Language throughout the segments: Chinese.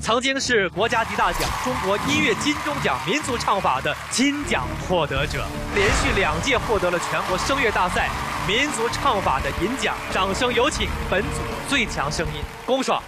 曾经是国家级大奖中国音乐金钟奖民族唱法的金奖获得者，连续2届获得了全国声乐大赛民族唱法的银奖。掌声有请本组最强声音龚爽。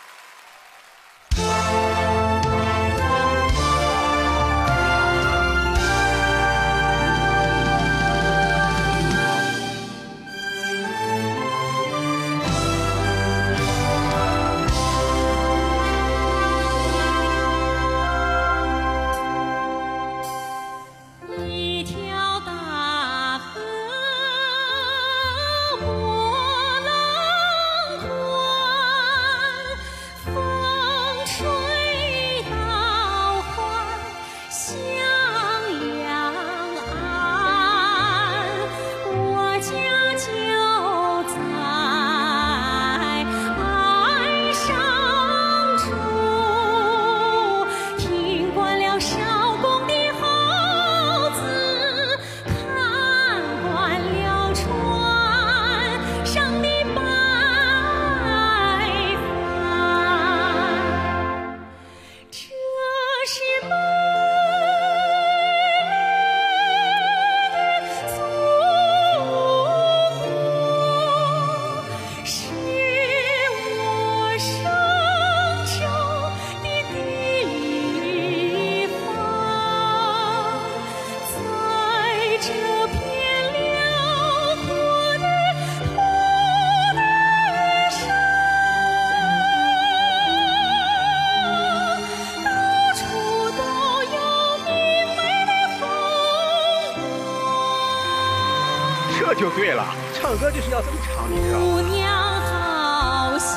这就对了，唱歌就是要这么唱，你知道吗？ 姑娘好像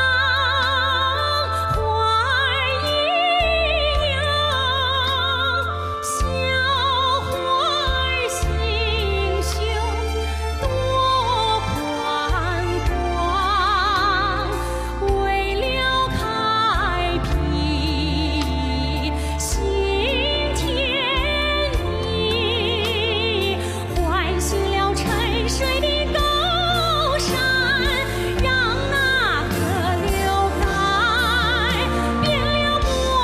花儿一样，小花儿心胸多宽广，为了开辟新天地，唤醒了沉睡的高山，让那河流改变了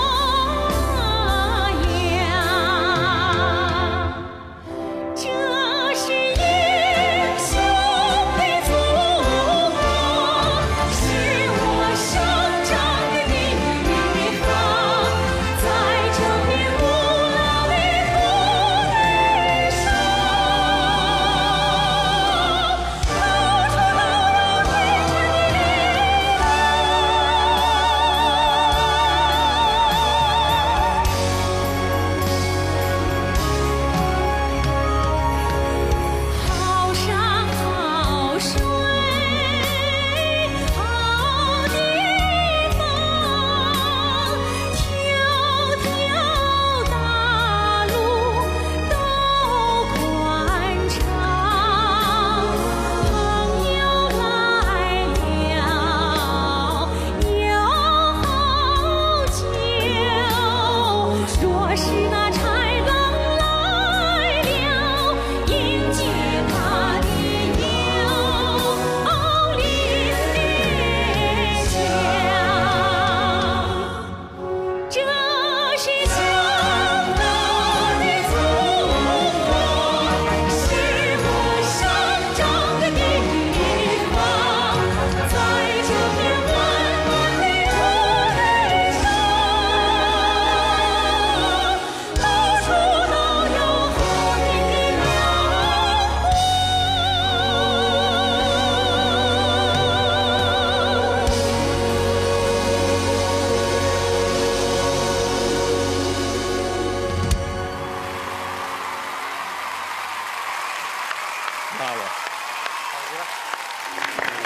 模样。这是英雄的祖国，是我生长的地方，在这片古老的土地上，到处都有天真的力好山好水好地方，条条大路都宽敞，朋友来了要好酒，若是那豺狼来了，迎接他的有力的枪。这是强大的祖国，是我生长的地方，在这片温暖的土地上，到处都有和平的阳光。 到了。